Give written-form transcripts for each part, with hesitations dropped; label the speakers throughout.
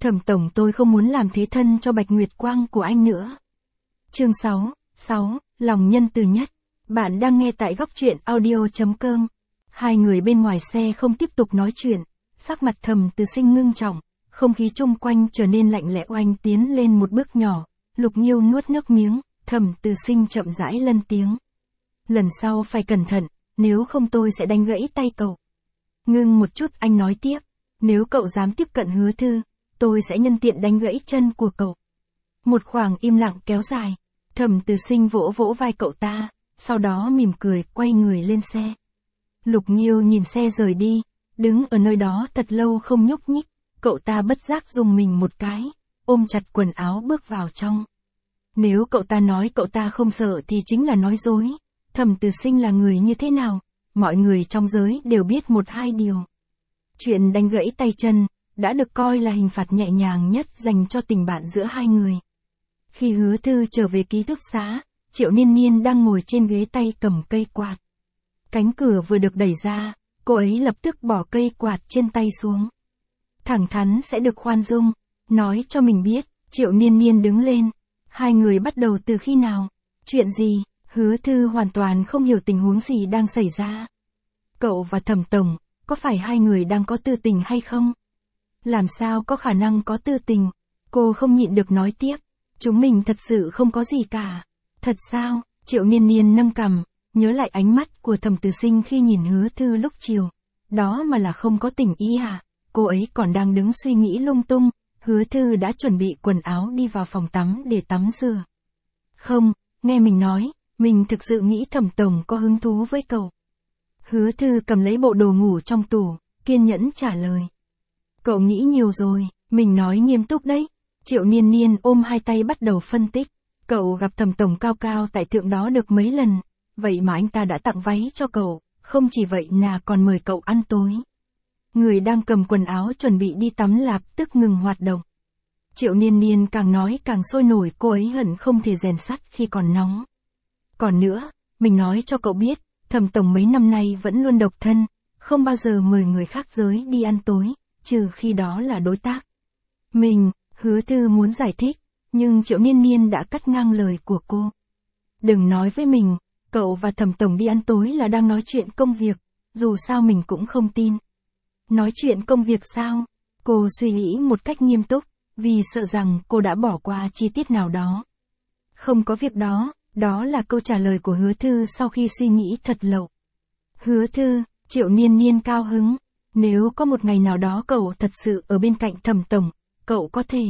Speaker 1: Thẩm tổng, tôi không muốn làm thế thân cho Bạch Nguyệt Quang của anh nữa. Chương 6, lòng nhân từ nhất. Bạn đang nghe tại góc truyện audio.com. Hai người bên ngoài xe không tiếp tục nói chuyện, sắc mặt Thẩm Từ Sinh ngưng trọng, không khí chung quanh trở nên lạnh lẽo. Anh tiến lên một bước nhỏ, Lục Nghiêu nuốt nước miếng, Thẩm Từ Sinh chậm rãi lên tiếng. Lần sau phải cẩn thận, nếu không tôi sẽ đánh gãy tay cậu. Ngưng một chút, anh nói tiếp, nếu cậu dám tiếp cận Hứa Thư, tôi sẽ nhân tiện đánh gãy chân của cậu. Một khoảng im lặng kéo dài, Thẩm Từ Sinh vỗ vỗ vai cậu ta, sau đó mỉm cười quay người lên xe. Lục Nghiêu nhìn xe rời đi, đứng ở nơi đó thật lâu không nhúc nhích, cậu ta bất giác rùng mình một cái, ôm chặt quần áo bước vào trong. Nếu cậu ta nói cậu ta không sợ thì chính là nói dối. Thẩm Từ Sinh là người như thế nào, mọi người trong giới đều biết một hai điều. Chuyện đánh gãy tay chân đã được coi là hình phạt nhẹ nhàng nhất dành cho tình bạn giữa hai người. Khi Hứa Thư trở về ký túc xá, Triệu Niên Niên đang ngồi trên ghế tay cầm cây quạt. Cánh cửa vừa được đẩy ra, cô ấy lập tức bỏ cây quạt trên tay xuống. Thẳng thắn sẽ được khoan dung, nói cho mình biết. Triệu Niên Niên đứng lên. Hai người bắt đầu từ khi nào? Chuyện gì? Hứa Thư hoàn toàn không hiểu tình huống gì đang xảy ra. Cậu và Thẩm tổng, có phải hai người đang có tư tình hay không? Làm sao có khả năng có tư tình? Cô không nhịn được nói tiếp. Chúng mình thật sự không có gì cả. Thật sao? Triệu Niên Niên nâng cằm, nhớ lại ánh mắt của Thẩm Từ Sinh khi nhìn Hứa Thư lúc chiều. Đó mà là không có tình ý à? Cô ấy còn đang đứng suy nghĩ lung tung, Hứa Thư đã chuẩn bị quần áo đi vào phòng tắm để tắm rửa. Không, nghe mình nói, mình thực sự nghĩ Thẩm tổng có hứng thú với cậu. Hứa Thư cầm lấy bộ đồ ngủ trong tủ, kiên nhẫn trả lời. Cậu nghĩ nhiều rồi, mình nói nghiêm túc đấy. Triệu Niên Niên ôm hai tay bắt đầu phân tích. Cậu gặp Thẩm tổng cao cao tại thượng đó được mấy lần, vậy mà anh ta đã tặng váy cho cậu, không chỉ vậy là còn mời cậu ăn tối. Người đang cầm quần áo chuẩn bị đi tắm lập tức ngừng hoạt động. Triệu Niên Niên càng nói càng sôi nổi, cô ấy hận không thể rèn sắt khi còn nóng. Còn nữa, mình nói cho cậu biết, Thẩm tổng mấy năm nay vẫn luôn độc thân, không bao giờ mời người khác giới đi ăn tối, trừ khi đó là đối tác. Hứa Thư muốn giải thích, nhưng Triệu Niên Niên đã cắt ngang lời của cô. Đừng nói với mình, cậu và Thẩm tổng đi ăn tối là đang nói chuyện công việc, dù sao mình cũng không tin. Nói chuyện công việc sao? Cô suy nghĩ một cách nghiêm túc, vì sợ rằng cô đã bỏ qua chi tiết nào đó. Không có việc đó, đó là câu trả lời của Hứa Thư sau khi suy nghĩ thật lâu. Hứa Thư, Triệu Niên Niên cao hứng. Nếu có một ngày nào đó cậu thật sự ở bên cạnh Thẩm tổng, cậu có thể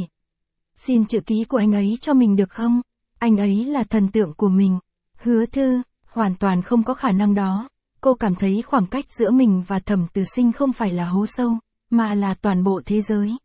Speaker 1: xin chữ ký của anh ấy cho mình được không? Anh ấy là thần tượng của mình. Hứa Thư, hoàn toàn không có khả năng đó. Cô cảm thấy khoảng cách giữa mình và Thẩm Từ Sinh không phải là hố sâu, mà là toàn bộ thế giới.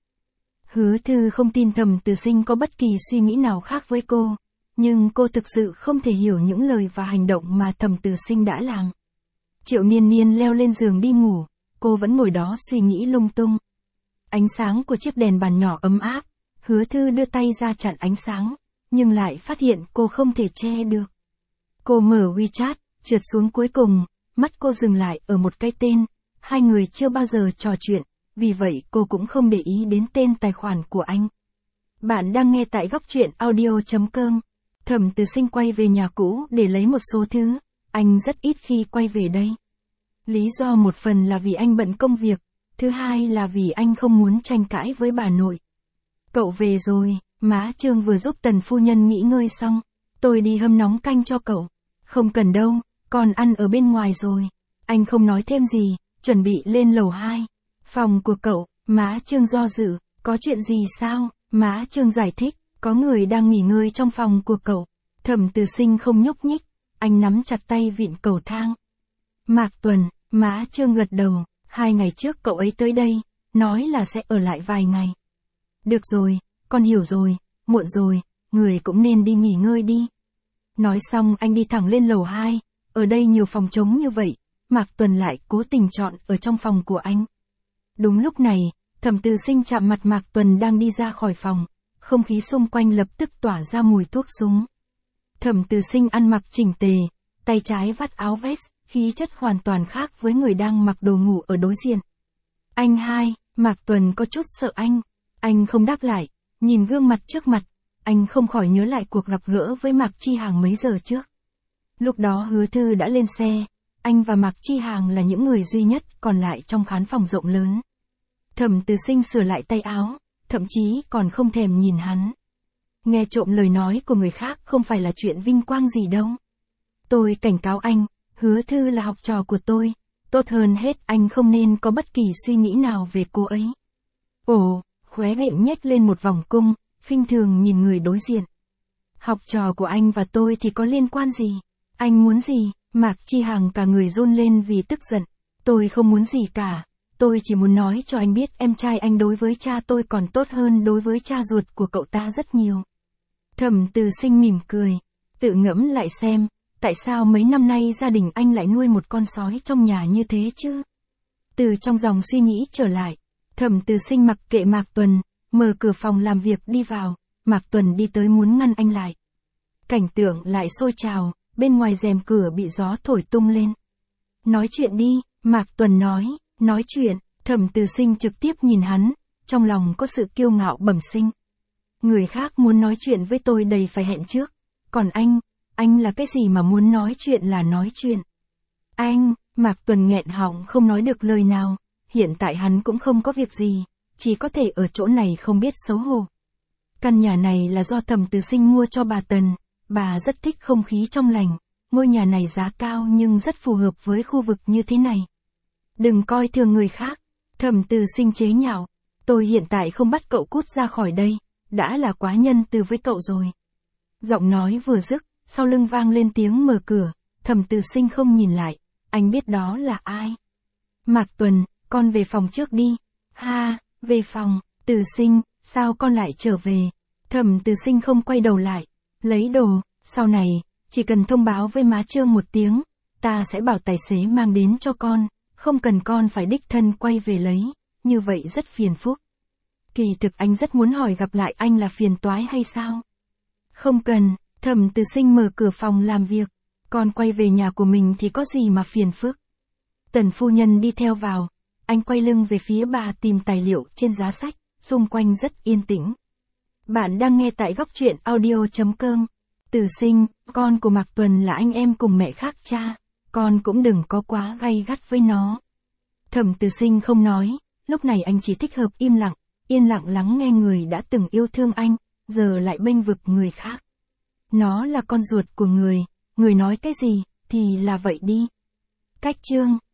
Speaker 1: Hứa Thư không tin Thẩm Từ Sinh có bất kỳ suy nghĩ nào khác với cô, nhưng cô thực sự không thể hiểu những lời và hành động mà Thẩm Từ Sinh đã làm. Triệu Niên Niên leo lên giường đi ngủ, cô vẫn ngồi đó suy nghĩ lung tung. Ánh sáng của chiếc đèn bàn nhỏ ấm áp, Hứa Thư đưa tay ra chặn ánh sáng, nhưng lại phát hiện cô không thể che được. Cô mở WeChat, trượt xuống cuối cùng, mắt cô dừng lại ở một cái tên, hai người chưa bao giờ trò chuyện, vì vậy cô cũng không để ý đến tên tài khoản của anh. Bạn đang nghe tại góc truyện audio.com. Thẩm Từ Sinh quay về nhà cũ để lấy một số thứ, anh rất ít khi quay về đây. Lý do một phần là vì anh bận công việc, thứ hai là vì anh không muốn tranh cãi với bà nội. Cậu về rồi, má Trương vừa giúp Tần phu nhân nghỉ ngơi xong, tôi đi hâm nóng canh cho cậu. Không cần đâu, còn ăn ở bên ngoài rồi. Anh không nói thêm gì, chuẩn bị lên lầu 2. Phòng của cậu, má Trương do dự, có chuyện gì sao? Má Trương giải thích, có người đang nghỉ ngơi trong phòng của cậu. Thẩm Từ Sinh không nhúc nhích, anh nắm chặt tay vịn cầu thang. Mạc Tuần, má Trương gật đầu, 2 ngày trước cậu ấy tới đây, nói là sẽ ở lại vài ngày. Được rồi, con hiểu rồi, muộn rồi, người cũng nên đi nghỉ ngơi đi. Nói xong anh đi thẳng lên lầu 2, ở đây nhiều phòng trống như vậy, Mạc Tuần lại cố tình chọn ở trong phòng của anh. Đúng lúc này, Thẩm Từ Sinh chạm mặt Mạc Tuần đang đi ra khỏi phòng, không khí xung quanh lập tức tỏa ra mùi thuốc súng. Thẩm Từ Sinh ăn mặc chỉnh tề, tay trái vắt áo vest, khí chất hoàn toàn khác với người đang mặc đồ ngủ ở đối diện. Anh hai, Mạc Tuần có chút sợ anh. Anh không đáp lại, nhìn gương mặt trước mặt, anh không khỏi nhớ lại cuộc gặp gỡ với Mạc Chi Hàng mấy giờ trước. Lúc đó Hứa Thư đã lên xe, anh và Mạc Chi Hàng là những người duy nhất còn lại trong khán phòng rộng lớn. Thẩm Từ Sinh sửa lại tay áo, thậm chí còn không thèm nhìn hắn. Nghe trộm lời nói của người khác không phải là chuyện vinh quang gì đâu. Tôi cảnh cáo anh, Hứa Thư là học trò của tôi, tốt hơn hết anh không nên có bất kỳ suy nghĩ nào về cô ấy. Ồ, khóe miệng nhếch lên một vòng cung, khinh thường nhìn người đối diện. Học trò của anh và tôi thì có liên quan gì? Anh muốn gì? Mạc Chi Hàng cả người run lên vì tức giận. Tôi không muốn gì cả. Tôi chỉ muốn nói cho anh biết em trai anh đối với cha tôi còn tốt hơn đối với cha ruột của cậu ta rất nhiều. Thẩm Từ Sinh mỉm cười. Tự ngẫm lại xem, tại sao mấy năm nay gia đình anh lại nuôi một con sói trong nhà như thế chứ? Từ trong dòng suy nghĩ trở lại, Thẩm Từ Sinh mặc kệ Mạc Tuần, mở cửa phòng làm việc đi vào, Mạc Tuần đi tới muốn ngăn anh lại. Cảnh tượng lại sôi trào, bên ngoài rèm cửa bị gió thổi tung lên. Nói chuyện đi, Mạc Tuần nói chuyện, Thẩm Từ Sinh trực tiếp nhìn hắn, trong lòng có sự kiêu ngạo bẩm sinh. Người khác muốn nói chuyện với tôi đầy phải hẹn trước, còn anh là cái gì mà muốn nói chuyện là nói chuyện. Anh, Mạc Tuần nghẹn họng không nói được lời nào, hiện tại hắn cũng không có việc gì, chỉ có thể ở chỗ này không biết xấu hổ. Căn nhà này là do Thẩm Từ Sinh mua cho bà Tần, bà rất thích không khí trong lành, ngôi nhà này giá cao nhưng rất phù hợp với khu vực như thế này. Đừng coi thường người khác, Thẩm Từ Sinh chế nhạo, tôi hiện tại không bắt cậu cút ra khỏi đây, đã là quá nhân từ với cậu rồi. Giọng nói vừa dứt, sau lưng vang lên tiếng mở cửa, Thẩm Từ Sinh không nhìn lại, anh biết đó là ai. Mạc Tuần, con về phòng trước đi. Ha, về phòng, Từ Sinh, sao con lại trở về? Thẩm Từ Sinh không quay đầu lại, lấy đồ, sau này, chỉ cần thông báo với má Trương một tiếng, ta sẽ bảo tài xế mang đến cho con, không cần con phải đích thân quay về lấy, như vậy rất phiền phức. Kỳ thực anh rất muốn hỏi gặp lại anh là phiền toái hay sao? Không cần, Thẩm Từ Sinh mở cửa phòng làm việc, con quay về nhà của mình thì có gì mà phiền phức. Tần phu nhân đi theo vào, anh quay lưng về phía bà tìm tài liệu trên giá sách, xung quanh rất yên tĩnh. Bạn đang nghe tại góc truyện audio.com. Từ Sinh, con của Mạc Tuần là anh em cùng mẹ khác cha, con cũng đừng có quá gay gắt với nó. Thẩm Từ Sinh không nói, lúc này anh chỉ thích hợp im lặng, yên lặng lắng nghe người đã từng yêu thương anh, giờ lại bênh vực người khác. Nó là con ruột của người nói cái gì, thì là vậy đi. Cách chương